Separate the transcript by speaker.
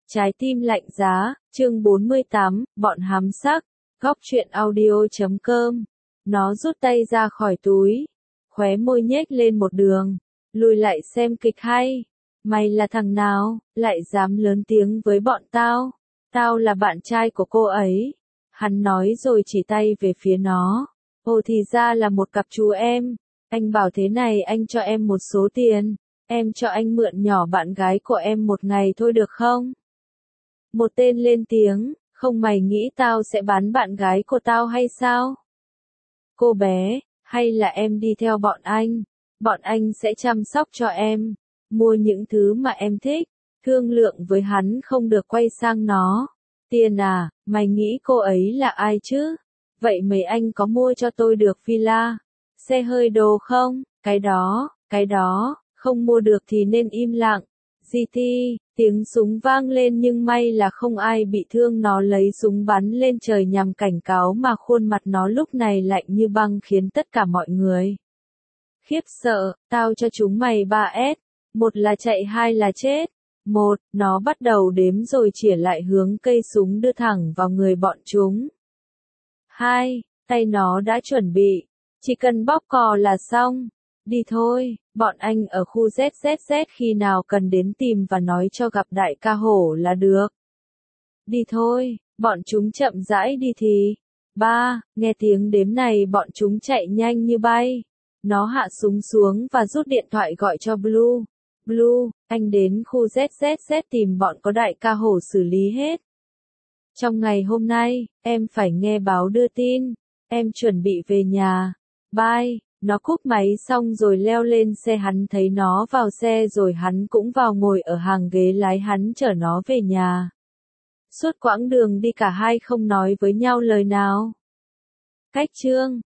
Speaker 1: Trái tim lạnh giá, chương 48, bọn hám sắc, góc truyện audio.com. Nó rút tay ra khỏi túi, khóe môi nhếch lên một đường, lùi lại xem kịch hay. Mày là thằng nào, lại dám lớn tiếng với bọn tao? Tao là bạn trai của cô ấy. Hắn nói rồi chỉ tay về phía nó. Ồ thì ra là một cặp chú em. Anh bảo thế này, anh cho em một số tiền. Em cho anh mượn nhỏ bạn gái của em một ngày thôi được không? Một tên lên tiếng, không mày nghĩ tao sẽ bán bạn gái của tao hay sao? Cô bé, hay là em đi theo bọn anh sẽ chăm sóc cho em, mua những thứ mà em thích, thương lượng với hắn không được quay sang nó. Tiền à, mày nghĩ cô ấy là ai chứ? Vậy mấy anh có mua cho tôi được villa, xe hơi đồ không? Cái đó, không mua được thì nên im lặng. GT, tiếng súng vang lên nhưng may là không ai bị thương. Nó lấy súng bắn lên trời nhằm cảnh cáo mà khuôn mặt nó lúc này lạnh như băng khiến tất cả mọi người khiếp sợ. Tao cho chúng mày 3S, một là chạy hai là chết. Một, nó bắt đầu đếm rồi chĩa lại hướng cây súng đưa thẳng vào người bọn chúng. Hai, tay nó đã chuẩn bị, chỉ cần bóp cò là xong. Đi thôi, bọn anh ở khu ZZZ, khi nào cần đến tìm và nói cho gặp đại ca Hổ là được. Đi thôi, bọn chúng chậm rãi đi thì. Ba, nghe tiếng đếm này bọn chúng chạy nhanh như bay. Nó hạ súng xuống và rút điện thoại gọi cho Blue. Blue, anh đến khu ZZZ tìm bọn có đại ca Hổ xử lý hết. Trong ngày hôm nay, em phải nghe báo đưa tin. Em chuẩn bị về nhà. Bye. Nó cúp máy xong rồi leo lên xe. Hắn thấy nó vào xe rồi hắn cũng vào ngồi ở hàng ghế lái. Hắn chở nó về nhà. Suốt quãng đường đi cả hai không nói với nhau lời nào. Cách chương